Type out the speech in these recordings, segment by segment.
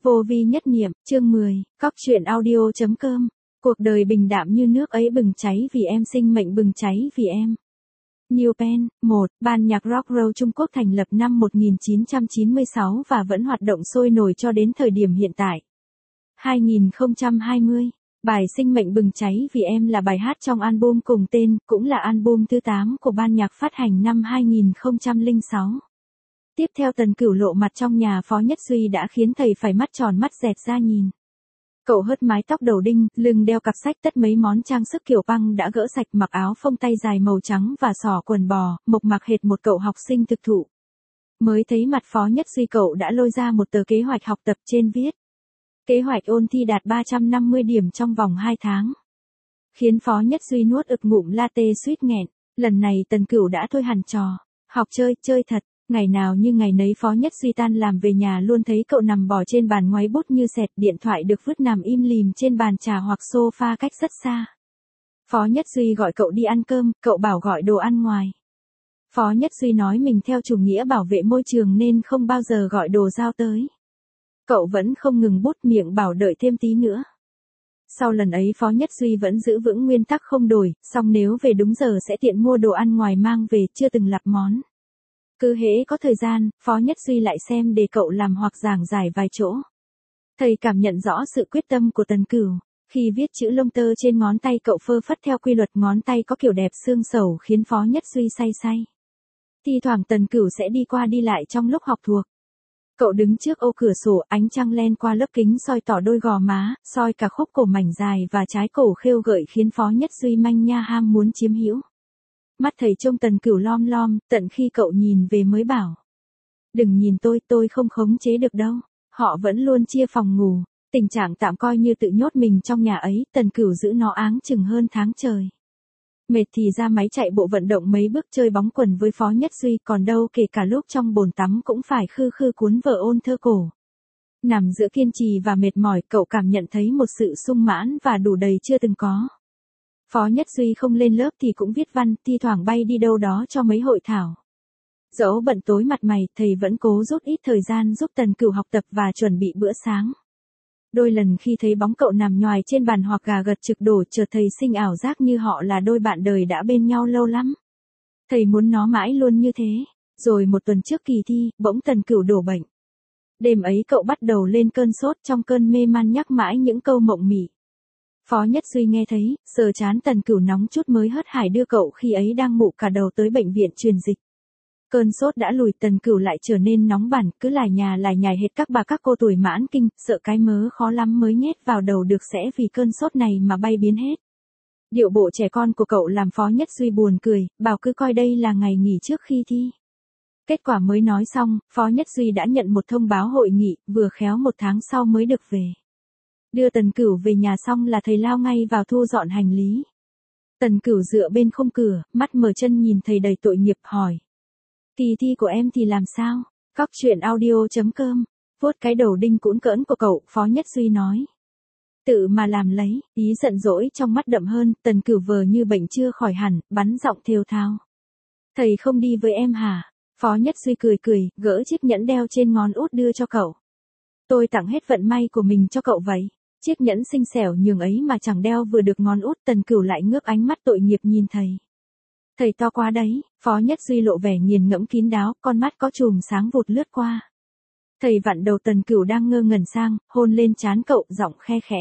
Vô vi nhất niệm, chương 10, Cóc truyện audio.com. Cuộc đời bình đạm như nước ấy bừng cháy vì em, sinh mệnh bừng cháy vì em. New Pen, 1, ban nhạc rock roll Trung Quốc thành lập năm 1996 và vẫn hoạt động sôi nổi cho đến thời điểm hiện tại. 2020, bài Sinh mệnh bừng cháy vì em là bài hát trong album cùng tên, cũng là album thứ 8 của ban nhạc phát hành năm 2006. Tiếp theo Tần Cửu lộ mặt trong nhà Phó Nhất Duy đã khiến thầy phải mắt tròn mắt dẹt ra nhìn. Cậu hớt mái tóc đầu đinh, lưng đeo cặp sách tất mấy món trang sức kiểu băng đã gỡ sạch, mặc áo phông tay dài màu trắng và xỏ quần bò, mộc mạc hệt một cậu học sinh thực thụ. Mới thấy mặt Phó Nhất Duy cậu đã lôi ra một tờ kế hoạch học tập trên viết. Kế hoạch ôn thi đạt 350 điểm trong vòng 2 tháng. Khiến Phó Nhất Duy nuốt ực ngụm latte suýt nghẹn, lần này Tần Cửu đã thôi hẳn trò, học chơi, chơi thật. Ngày nào như ngày nấy Phó Nhất Duy tan làm về nhà luôn thấy cậu nằm bò trên bàn ngoáy bút như sẹt, điện thoại được vứt nằm im lìm trên bàn trà hoặc sofa cách rất xa. Phó Nhất Duy gọi cậu đi ăn cơm, cậu bảo gọi đồ ăn ngoài. Phó Nhất Duy nói mình theo chủ nghĩa bảo vệ môi trường nên không bao giờ gọi đồ giao tới. Cậu vẫn không ngừng bút miệng bảo đợi thêm tí nữa. Sau lần ấy Phó Nhất Duy vẫn giữ vững nguyên tắc không đổi, song nếu về đúng giờ sẽ tiện mua đồ ăn ngoài mang về, chưa từng lặp món. Cứ hễ có thời gian, Phó Nhất Duy lại xem để cậu làm hoặc giảng giải vài chỗ. Thầy cảm nhận rõ sự quyết tâm của Tần Cửu. Khi viết chữ lông tơ trên ngón tay cậu phơ phất theo quy luật ngón tay có kiểu đẹp xương sầu khiến Phó Nhất Duy say say. Thi thoảng Tần Cửu sẽ đi qua đi lại trong lúc học thuộc. Cậu đứng trước ô cửa sổ, ánh trăng len qua lớp kính soi tỏ đôi gò má, soi cả khúc cổ mảnh dài và trái cổ khêu gợi khiến Phó Nhất Duy manh nha ham muốn chiếm hữu. Mắt thầy trông Tần Cửu lom lom, tận khi cậu nhìn về mới bảo. Đừng nhìn tôi không khống chế được đâu. Họ vẫn luôn chia phòng ngủ, tình trạng tạm coi như tự nhốt mình trong nhà ấy, Tần Cửu giữ nó áng chừng hơn tháng trời. Mệt thì ra máy chạy bộ vận động mấy bước chơi bóng quần với Phó Nhất Duy, còn đâu kể cả lúc trong bồn tắm cũng phải khư khư cuốn vở ôn thơ cổ. Nằm giữa kiên trì và mệt mỏi, cậu cảm nhận thấy một sự sung mãn và đủ đầy chưa từng có. Phó Nhất Duy không lên lớp thì cũng viết văn, thi thoảng bay đi đâu đó cho mấy hội thảo. Dẫu bận tối mặt mày, thầy vẫn cố rút ít thời gian giúp Tần Cửu học tập và chuẩn bị bữa sáng. Đôi lần khi thấy bóng cậu nằm nhoài trên bàn hoặc gà gật trực đổ, chợt thầy sinh ảo giác như họ là đôi bạn đời đã bên nhau lâu lắm. Thầy muốn nó mãi luôn như thế. Rồi một tuần trước kỳ thi, bỗng Tần Cửu đổ bệnh. Đêm ấy cậu bắt đầu lên cơn sốt, trong cơn mê man nhắc mãi những câu mộng mị. Phó Nhất Duy nghe thấy, sờ trán Tần Cửu nóng chút mới hớt hải đưa cậu khi ấy đang mụ cả đầu tới bệnh viện truyền dịch. Cơn sốt đã lùi, Tần Cửu lại trở nên nóng bẳn, cứ lải nhải hệt các bà các cô tuổi mãn kinh, sợ cái mớ khó lắm mới nhét vào đầu được sẽ vì cơn sốt này mà bay biến hết. Điệu bộ trẻ con của cậu làm Phó Nhất Duy buồn cười, bảo cứ coi đây là ngày nghỉ trước khi thi. Kết quả mới nói xong, Phó Nhất Duy đã nhận một thông báo hội nghị, vừa khéo 1 tháng sau mới được về. Đưa Tần Cửu về nhà xong là thầy lao ngay vào thu dọn hành lý. Tần Cửu dựa bên khung cửa, mắt mở chân nhìn thầy đầy tội nghiệp hỏi. Kỳ thi của em thì làm sao? Cóc truyện audio.com. Vuốt cái đầu đinh cũn cỡn của cậu, Phó Nhất Duy nói. Tự mà làm lấy, ý giận dỗi trong mắt đậm hơn, Tần Cửu vờ như bệnh chưa khỏi hẳn, bắn giọng thều thào. Thầy không đi với em hả? Phó Nhất Duy cười, gỡ chiếc nhẫn đeo trên ngón út đưa cho cậu. Tôi tặng hết vận may của mình cho cậu vậy. Chiếc nhẫn xinh xẻo nhường ấy mà chẳng đeo vừa được ngón út, Tần Cửu lại ngước ánh mắt tội nghiệp nhìn thầy. Thầy to quá đấy, Phó Nhất Duy lộ vẻ nghiền ngẫm kín đáo, con mắt có chùm sáng vụt lướt qua. Thầy vặn đầu Tần Cửu đang ngơ ngẩn sang, hôn lên trán cậu, giọng khe khẽ.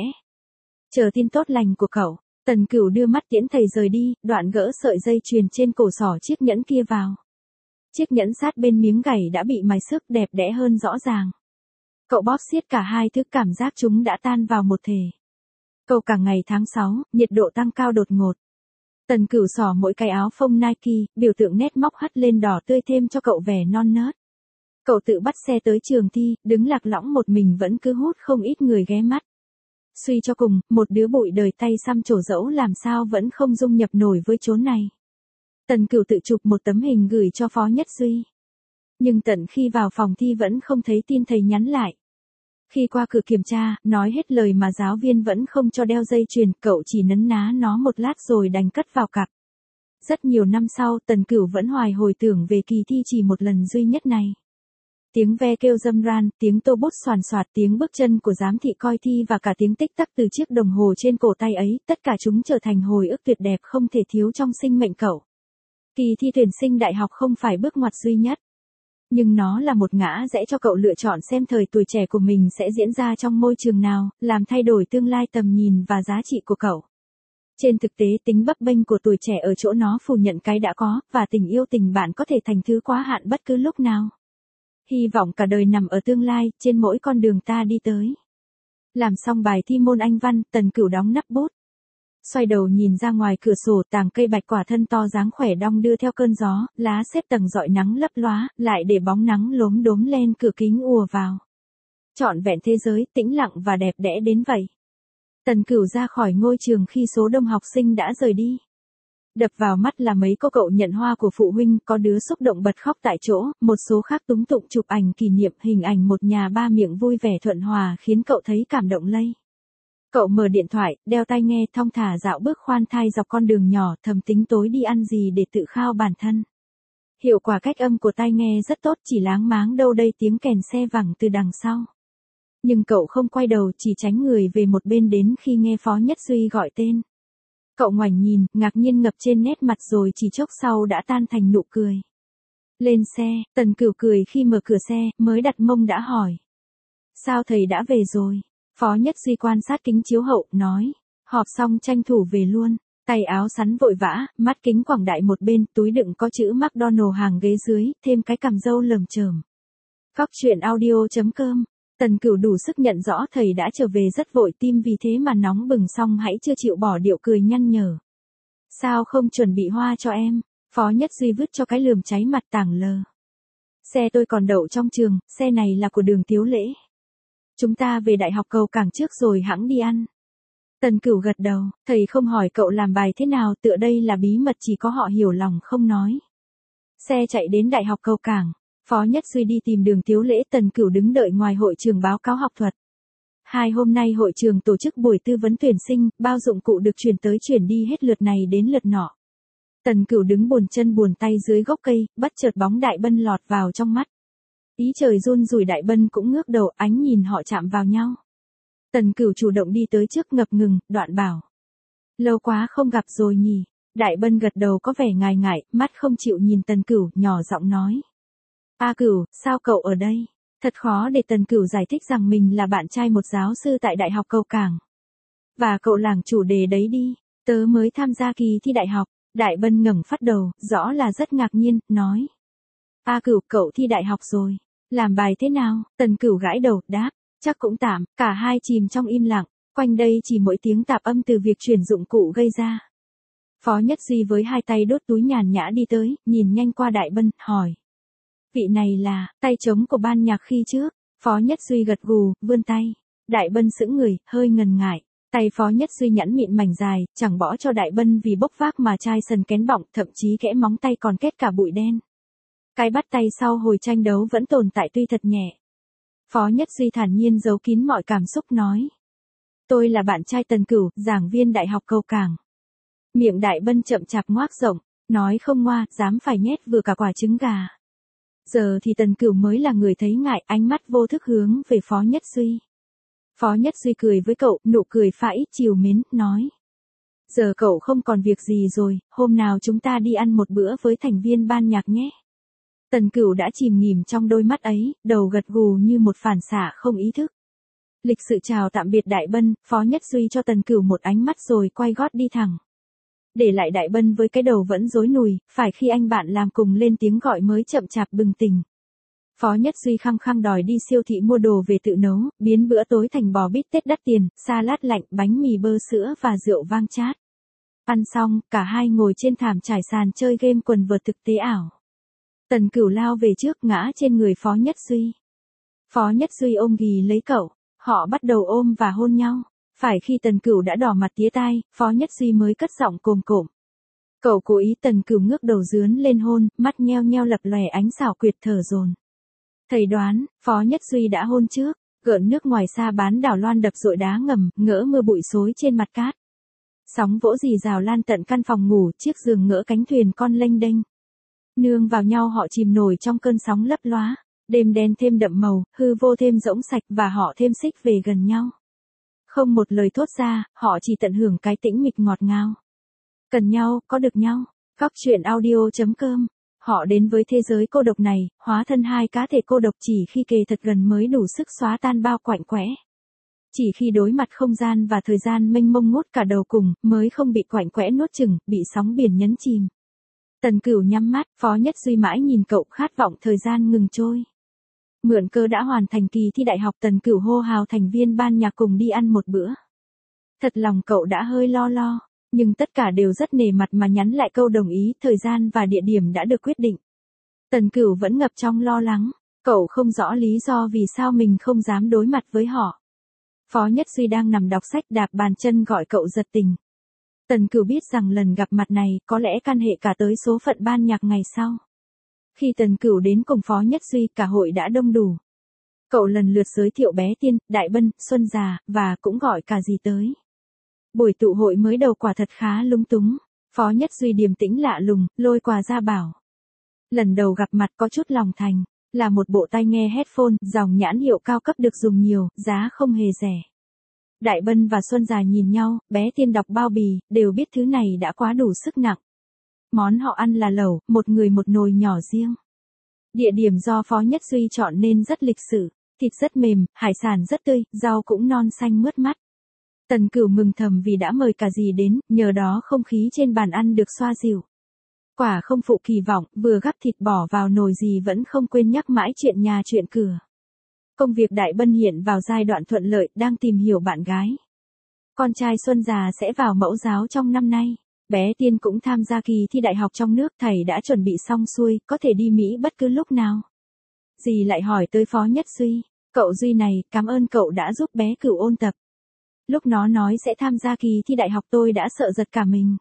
Chờ tin tốt lành của cậu. Tần Cửu đưa mắt tiễn thầy rời đi, đoạn gỡ sợi dây chuyền trên cổ xỏ chiếc nhẫn kia vào. Chiếc nhẫn sát bên miếng gảy đã bị mài xước đẹp đẽ hơn rõ ràng. Cậu bóp siết cả hai thứ, cảm giác chúng đã tan vào một thể. Cậu cả ngày tháng 6, nhiệt độ tăng cao đột ngột. Tần Cửu xỏ mỗi cái áo phông Nike, biểu tượng nét móc hắt lên đỏ tươi thêm cho cậu vẻ non nớt. Cậu tự bắt xe tới trường thi, đứng lạc lõng một mình vẫn cứ hút không ít người ghé mắt. Suy cho cùng, một đứa bụi đời tay xăm trổ dẫu làm sao vẫn không dung nhập nổi với chốn này. Tần Cửu tự chụp một tấm hình gửi cho Phó Nhất Duy. Nhưng tận khi vào phòng thi vẫn không thấy tin thầy nhắn lại. Khi qua cửa kiểm tra, nói hết lời mà giáo viên vẫn không cho đeo dây chuyền, cậu chỉ nấn ná nó một lát rồi đành cất vào cặp. Rất nhiều năm sau, Tần Cửu vẫn hoài hồi tưởng về kỳ thi chỉ một lần duy nhất này. Tiếng ve kêu râm ran, tiếng tô bút soàn soạt, tiếng bước chân của giám thị coi thi và cả tiếng tích tắc từ chiếc đồng hồ trên cổ tay ấy, tất cả chúng trở thành hồi ức tuyệt đẹp không thể thiếu trong sinh mệnh cậu. Kỳ thi tuyển sinh đại học không phải bước ngoặt duy nhất, nhưng nó là một ngã rẽ cho cậu lựa chọn xem thời tuổi trẻ của mình sẽ diễn ra trong môi trường nào, làm thay đổi tương lai tầm nhìn và giá trị của cậu. Trên thực tế tính bấp bênh của tuổi trẻ ở chỗ nó phủ nhận cái đã có, và tình yêu tình bạn có thể thành thứ quá hạn bất cứ lúc nào. Hy vọng cả đời nằm ở tương lai, trên mỗi con đường ta đi tới. Làm xong bài thi môn Anh văn, Tần Cửu đóng nắp bút. Xoay đầu nhìn ra ngoài cửa sổ, tàng cây bạch quả thân to dáng khỏe đong đưa theo cơn gió, lá xếp tầng rọi nắng lấp lóa, lại để bóng nắng lốm đốm lên cửa kính ùa vào. Trọn vẹn thế giới, tĩnh lặng và đẹp đẽ đến vậy. Tần Cửu ra khỏi ngôi trường khi số đông học sinh đã rời đi. Đập vào mắt là mấy cô cậu nhận hoa của phụ huynh, có đứa xúc động bật khóc tại chỗ, một số khác túng tụng chụp ảnh kỷ niệm, hình ảnh một nhà ba miệng vui vẻ thuận hòa khiến cậu thấy cảm động lây. Cậu mở điện thoại, đeo tai nghe, thong thả dạo bước khoan thai dọc con đường nhỏ, thầm tính tối đi ăn gì để tự khao bản thân. Hiệu quả cách âm của tai nghe rất tốt, chỉ láng máng đâu đây tiếng kèn xe vẳng từ đằng sau. Nhưng cậu không quay đầu, chỉ tránh người về một bên đến khi nghe Phó Nhất Duy gọi tên. Cậu ngoảnh nhìn, ngạc nhiên ngập trên nét mặt rồi chỉ chốc sau đã tan thành nụ cười. Lên xe, Tần Cửu cười khi mở cửa xe, mới đặt mông đã hỏi. Sao thầy đã về rồi? Phó Nhất Duy quan sát kính chiếu hậu, nói. Họp xong tranh thủ về luôn. Tay áo sắn vội vã, mắt kính quảng đại một bên, túi đựng có chữ McDonald hàng ghế dưới, thêm cái cằm râu lởm chởm. Cóc truyện audio.com. Tần Cửu đủ sức nhận rõ thầy đã trở về rất vội, tim vì thế mà nóng bừng, xong hãy chưa chịu bỏ điệu cười nhăn nhở. Sao không chuẩn bị hoa cho em? Phó Nhất Duy vứt cho cái lườm cháy mặt tảng lờ. Xe tôi còn đậu trong trường, xe này là của Đường Tiếu Lễ. Chúng ta về Đại học Cầu Cảng trước rồi hẵng đi ăn. Tần Cửu gật đầu, thầy không hỏi cậu làm bài thế nào, tựa đây là bí mật chỉ có họ hiểu lòng không nói. Xe chạy đến Đại học Cầu Cảng. Phó Nhất Duy đi tìm Đường Tiếu Lễ, Tần Cửu đứng đợi ngoài hội trường báo cáo học thuật. Hôm nay hội trường tổ chức buổi tư vấn tuyển sinh, bao dụng cụ được chuyển tới chuyển đi hết lượt này đến lượt nọ. Tần Cửu đứng buồn chân buồn tay dưới gốc cây, bất chợt bóng Đại Bân lọt vào trong mắt. Ý trời run rủi, Đại Bân cũng ngước đầu, ánh nhìn họ chạm vào nhau. Tần Cửu chủ động đi tới trước, ngập ngừng, đoạn bảo. Lâu quá không gặp rồi nhỉ. Đại Bân gật đầu có vẻ ngại ngại, mắt không chịu nhìn Tần Cửu, nhỏ giọng nói. A Cửu, sao cậu ở đây? Thật khó để Tần Cửu giải thích rằng mình là bạn trai một giáo sư tại Đại học Cầu Cảng. Và cậu lảng chủ đề đấy đi, tớ mới tham gia kỳ thi đại học. Đại Bân ngẩng phát đầu, rõ là rất ngạc nhiên, nói. A Cửu, cậu thi đại học rồi. Làm bài thế nào? Tần Cửu gãi đầu, đáp. Chắc cũng tạm, cả hai chìm trong im lặng. Quanh đây chỉ mỗi tiếng tạp âm từ việc chuyển dụng cụ gây ra. Phó Nhất Duy với hai tay đốt túi nhàn nhã đi tới, nhìn nhanh qua Đại Bân, hỏi. Vị này là, tay trống của ban nhạc khi trước. Phó Nhất Duy gật gù, vươn tay. Đại Bân sững người, hơi ngần ngại. Tay Phó Nhất Duy nhẵn mịn mảnh dài, chẳng bỏ cho Đại Bân vì bốc vác mà chai sần kén bọng, thậm chí kẽ móng tay còn kết cả bụi đen. Cái bắt tay sau hồi tranh đấu vẫn tồn tại tuy thật nhẹ. Phó Nhất Duy thản nhiên giấu kín mọi cảm xúc nói. Tôi là bạn trai Tần Cửu, giảng viên Đại học Cầu Cảng. Miệng Đại Bân chậm chạp ngoác rộng, nói không ngoa, dám phải nhét vừa cả quả trứng gà. Giờ thì Tần Cửu mới là người thấy ngại, ánh mắt vô thức hướng về Phó Nhất Duy. Phó Nhất Duy cười với cậu, nụ cười pha ít trìu mến, nói. Giờ cậu không còn việc gì rồi, hôm nào chúng ta đi ăn một bữa với thành viên ban nhạc nhé. Tần Cửu đã chìm nghỉm trong đôi mắt ấy, đầu gật gù như một phản xạ không ý thức. Lịch sự chào tạm biệt Đại Bân, Phó Nhất Duy cho Tần Cửu một ánh mắt rồi quay gót đi thẳng. Để lại Đại Bân với cái đầu vẫn rối nùi, phải khi anh bạn làm cùng lên tiếng gọi mới chậm chạp bừng tỉnh. Phó Nhất Duy khăng khăng đòi đi siêu thị mua đồ về tự nấu, biến bữa tối thành bò bít tết đắt tiền, salad lạnh, bánh mì bơ sữa và rượu vang chát. Ăn xong, cả hai ngồi trên thảm trải sàn chơi game quần vợt thực tế ảo. Tần Cửu lao về trước, ngã trên người Phó Nhất Duy. Phó Nhất Duy ôm ghì lấy cậu, họ bắt đầu ôm và hôn nhau. Phải khi Tần Cửu đã đỏ mặt tía tai, Phó Nhất Duy mới cất giọng cồm cộm. Cậu cố ý. Tần Cửu ngước đầu dướn lên hôn, mắt nheo nheo lập lòe ánh xảo quyệt, thở dồn. Thầy đoán, Phó Nhất Duy đã hôn trước, gợn nước ngoài xa bán đảo loan đập dội đá ngầm, ngỡ mưa bụi xối trên mặt cát. Sóng vỗ rì rào lan tận căn phòng ngủ, chiếc giường ngỡ cánh thuyền con lênh đênh. Nương vào nhau họ chìm nổi trong cơn sóng lấp loá. Đêm đen thêm đậm màu, hư vô thêm rỗng sạch và họ thêm xích về gần nhau. Không một lời thốt ra, họ chỉ tận hưởng cái tĩnh mịch ngọt ngào. Cần nhau, có được nhau. Góc truyện audio.com. Họ đến với thế giới cô độc này, hóa thân hai cá thể cô độc chỉ khi kề thật gần mới đủ sức xóa tan bao quạnh quẽ. Chỉ khi đối mặt không gian và thời gian mênh mông ngút cả đầu cùng, mới không bị quạnh quẽ nuốt chửng, bị sóng biển nhấn chìm. Tần Cửu nhắm mắt, Phó Nhất Duy mãi nhìn cậu khát vọng thời gian ngừng trôi. Mượn cơ đã hoàn thành kỳ thi đại học, Tần Cửu hô hào thành viên ban nhạc cùng đi ăn một bữa. Thật lòng cậu đã hơi lo, nhưng tất cả đều rất nể mặt mà nhắn lại câu đồng ý, thời gian và địa điểm đã được quyết định. Tần Cửu vẫn ngập trong lo lắng, cậu không rõ lý do vì sao mình không dám đối mặt với họ. Phó Nhất Duy đang nằm đọc sách đạp bàn chân gọi cậu giật tỉnh. Tần Cửu biết rằng lần gặp mặt này có lẽ can hệ cả tới số phận ban nhạc ngày sau. Khi Tần Cửu đến cùng Phó Nhất Duy, cả hội đã đông đủ. Cậu lần lượt giới thiệu Bé Tiên, Đại Bân, Xuân Già, và cũng gọi cả dì tới. Buổi tụ hội mới đầu quả thật khá lúng túng. Phó Nhất Duy điềm tĩnh lạ lùng, lôi quà ra bảo. Lần đầu gặp mặt có chút lòng thành, là một bộ tai nghe headphone, dòng nhãn hiệu cao cấp được dùng nhiều, giá không hề rẻ. Đại Bân và Xuân Già nhìn nhau, Bé Tiên đọc bao bì, đều biết thứ này đã quá đủ sức nặng. Món họ ăn là lẩu, một người một nồi nhỏ riêng. Địa điểm do Phó Nhất Duy chọn nên rất lịch sự, thịt rất mềm, hải sản rất tươi, rau cũng non xanh mướt mắt. Tần Cửu mừng thầm vì đã mời cả dì đến, nhờ đó không khí trên bàn ăn được xoa dịu. Quả không phụ kỳ vọng, vừa gắp thịt bỏ vào nồi dì vẫn không quên nhắc mãi chuyện nhà chuyện cửa. Công việc Đại Bân hiện vào giai đoạn thuận lợi, đang tìm hiểu bạn gái. Con trai Xuân Già sẽ vào mẫu giáo trong năm nay. Bé Tiên cũng tham gia kỳ thi đại học trong nước, thầy đã chuẩn bị xong xuôi, có thể đi Mỹ bất cứ lúc nào. Dì lại hỏi tới Phó Nhất Duy. Cậu Duy này, cảm ơn cậu đã giúp bé Cửu ôn tập. Lúc nó nói sẽ tham gia kỳ thi đại học tôi đã sợ giật cả mình.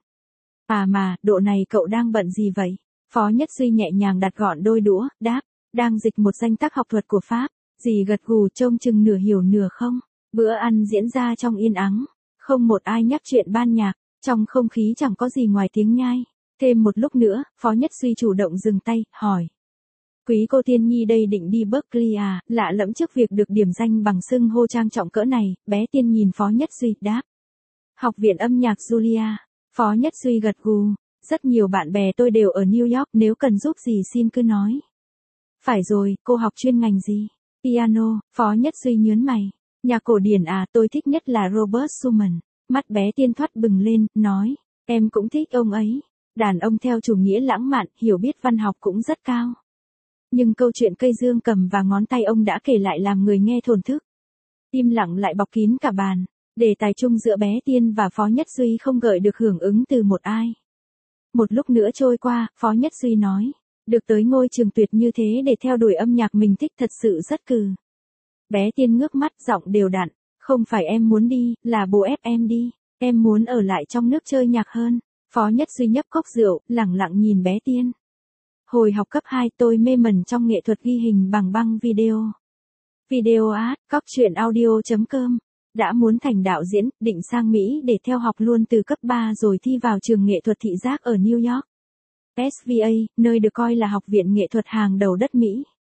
À mà, độ này cậu đang bận gì vậy? Phó Nhất Duy nhẹ nhàng đặt gọn đôi đũa, đáp, đang dịch một danh tác học thuật của Pháp. Dì gật gù trông chừng nửa hiểu nửa không. Bữa ăn diễn ra trong yên ắng, không một ai nhắc chuyện ban nhạc, trong không khí chẳng có gì ngoài tiếng nhai. Thêm một lúc nữa, Phó Nhất Duy chủ động dừng tay, hỏi. Quý cô Tiên Nhi đây định đi Berkeley à? Lạ lẫm trước việc được điểm danh bằng xưng hô trang trọng cỡ này, Bé Tiên nhìn Phó Nhất Duy, đáp. Học viện âm nhạc Julia. Phó Nhất Duy gật gù, rất nhiều bạn bè tôi đều ở New York, nếu cần giúp gì xin cứ nói. Phải rồi, cô học chuyên ngành gì? Piano. Phó Nhất Duy nhớn mày. Nhạc cổ điển à, tôi thích nhất là Robert Schumann. Mắt Bé Tiên thoát bừng lên, nói, em cũng thích ông ấy. Đàn ông theo chủ nghĩa lãng mạn, hiểu biết văn học cũng rất cao. Nhưng câu chuyện cây dương cầm và ngón tay ông đã kể lại làm người nghe thổn thức. Im lặng lại bọc kín cả bàn. Đề tài chung giữa Bé Tiên và Phó Nhất Duy không gợi được hưởng ứng từ một ai. Một lúc nữa trôi qua, Phó Nhất Duy nói, được tới ngôi trường tuyệt như thế để theo đuổi âm nhạc mình thích thật sự rất cừ. Bé Tiên ngước mắt, giọng đều đặn, không phải em muốn đi, là bố ép em đi, em muốn ở lại trong nước chơi nhạc hơn. Phó Nhất Duy nhấp cốc rượu, lẳng lặng nhìn Bé Tiên. Hồi học cấp 2 tôi mê mẩn trong nghệ thuật ghi hình bằng băng video. Video art, góc truyện audio.com. Đã muốn thành đạo diễn, định sang Mỹ để theo học luôn từ cấp 3 rồi thi vào trường nghệ thuật thị giác ở New York. SVA, nơi được coi là học viện nghệ thuật hàng đầu đất Mỹ.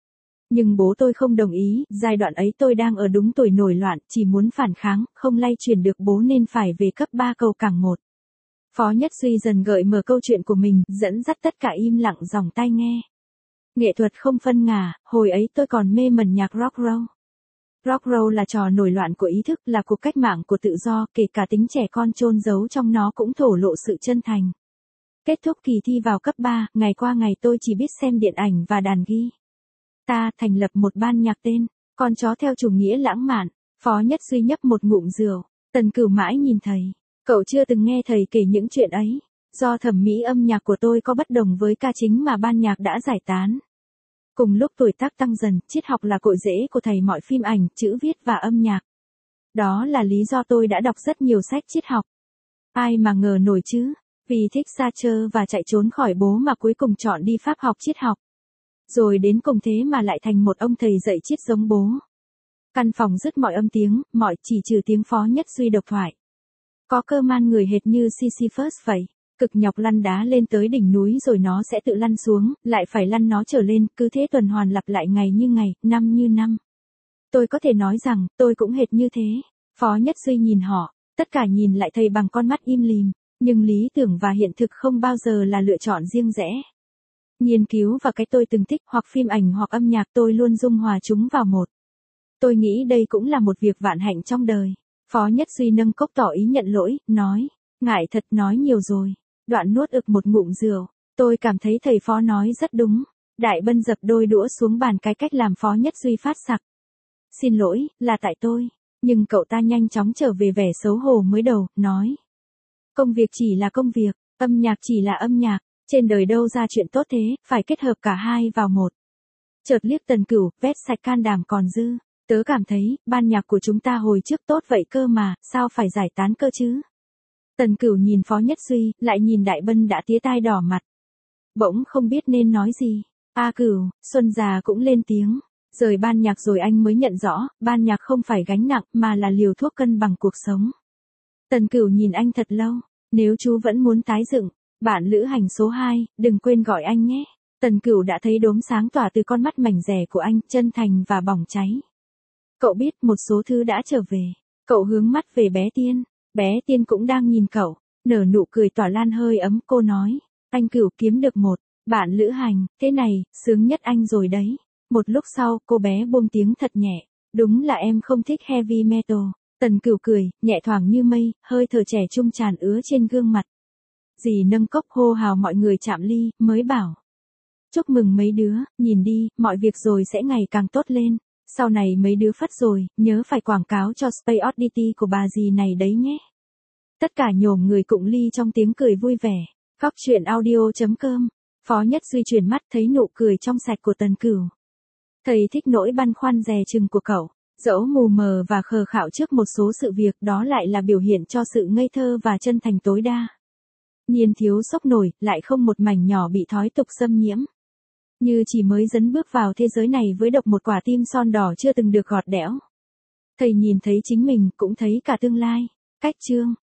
Nhưng bố tôi không đồng ý, giai đoạn ấy tôi đang ở đúng tuổi nổi loạn, chỉ muốn phản kháng, không lay chuyển được bố nên phải về cấp 3 cầu cảng 1. Phó Nhất Duy dần gợi mở câu chuyện của mình, dẫn dắt tất cả im lặng dòng tai nghe. Nghệ thuật không phân ngả, hồi ấy tôi còn mê mẩn nhạc rock roll. Rock roll là trò nổi loạn của ý thức, là cuộc cách mạng của tự do, kể cả tính trẻ con chôn giấu trong nó cũng thổ lộ sự chân thành. Kết thúc kỳ thi vào cấp 3, ngày qua ngày tôi chỉ biết xem điện ảnh và đàn ghi. Ta thành lập một ban nhạc tên, Con chó theo chủ nghĩa lãng mạn. Phó Nhất Duy nhấp một ngụm rượu, Tần Cửu mãi nhìn thầy. Cậu chưa từng nghe thầy kể những chuyện ấy. Do thẩm mỹ âm nhạc của tôi có bất đồng với ca chính mà ban nhạc đã giải tán. Cùng lúc tuổi tác tăng dần, triết học là cội rễ của thầy mọi phim ảnh, chữ viết và âm nhạc. Đó là lý do tôi đã đọc rất nhiều sách triết học. Ai mà ngờ nổi chứ, vì thích Sartre và chạy trốn khỏi bố mà cuối cùng chọn đi Pháp học triết học. Rồi đến cùng thế mà lại thành một ông thầy dạy triết giống bố. Căn phòng dứt mọi âm tiếng, mọi chỉ trừ tiếng Phó Nhất Duy độc thoại. Có cơ man người hệt như Sisyphus vậy. Cực nhọc lăn đá lên tới đỉnh núi rồi nó sẽ tự lăn xuống, lại phải lăn nó trở lên, cứ thế tuần hoàn lặp lại ngày như ngày, năm như năm. Tôi có thể nói rằng, tôi cũng hệt như thế. Phó Nhất Duy nhìn họ, tất cả nhìn lại thầy bằng con mắt im lìm, nhưng lý tưởng và hiện thực không bao giờ là lựa chọn riêng rẽ. Nghiên cứu và cái tôi từng thích hoặc phim ảnh hoặc âm nhạc tôi luôn dung hòa chúng vào một. Tôi nghĩ đây cũng là một việc vạn hạnh trong đời. Phó Nhất Duy nâng cốc tỏ ý nhận lỗi, nói, ngại thật nói nhiều rồi. Đoạn nuốt ực một ngụm rượu, tôi cảm thấy thầy Phó nói rất đúng. Đại Bân dập đôi đũa xuống bàn cái cách làm Phó Nhất Duy phát sặc. Xin lỗi, là tại tôi. Nhưng cậu ta nhanh chóng trở về vẻ xấu hổ mới đầu, nói. Công việc chỉ là công việc, âm nhạc chỉ là âm nhạc, trên đời đâu ra chuyện tốt thế, phải kết hợp cả hai vào một. Chợt liếc Tần Cửu, vét sạch can đảm còn dư. Tớ cảm thấy, ban nhạc của chúng ta hồi trước tốt vậy cơ mà, sao phải giải tán cơ chứ? Tần Cửu nhìn Phó Nhất Duy, lại nhìn Đại Bân đã tía tai đỏ mặt. Bỗng không biết nên nói gì. A Cửu, Xuân già cũng lên tiếng. Rời ban nhạc rồi anh mới nhận rõ, ban nhạc không phải gánh nặng mà là liều thuốc cân bằng cuộc sống. Tần Cửu nhìn anh thật lâu. Nếu chú vẫn muốn tái dựng, bạn lữ hành số 2, đừng quên gọi anh nhé. Tần Cửu đã thấy đốm sáng tỏa từ con mắt mảnh rẻ của anh, chân thành và bỏng cháy. Cậu biết một số thứ đã trở về. Cậu hướng mắt về bé Tiên. Bé Tiên cũng đang nhìn cậu. Nở nụ cười tỏa lan hơi ấm, cô nói. Anh Cửu kiếm được một bạn lữ hành, thế này, sướng nhất anh rồi đấy. Một lúc sau, cô bé buông tiếng thật nhẹ. Đúng là em không thích heavy metal. Tần Cửu cười, nhẹ thoảng như mây, hơi thở trẻ trung tràn ứa trên gương mặt. Dì nâng cốc hô hào mọi người chạm ly, mới bảo. Chúc mừng mấy đứa, nhìn đi, mọi việc rồi sẽ ngày càng tốt lên. Sau này mấy đứa phát rồi, nhớ phải quảng cáo cho Space Oddity của bà dì này đấy nhé. Tất cả nhổm người cụng ly trong tiếng cười vui vẻ. Góc truyện audio.com. Phó Nhất Duy chuyển mắt thấy nụ cười trong sạch của Tần Cửu. Thầy thích nỗi băn khoăn dè chừng của cậu. Dẫu mù mờ và khờ khạo trước một số sự việc, đó lại là biểu hiện cho sự ngây thơ và chân thành tối đa. Niên thiếu sốc nổi, lại không một mảnh nhỏ bị thói tục xâm nhiễm. Như chỉ mới dấn bước vào thế giới này với độc một quả tim son đỏ chưa từng được gọt đẽo. Thầy nhìn thấy chính mình, cũng thấy cả tương lai. Cách chương.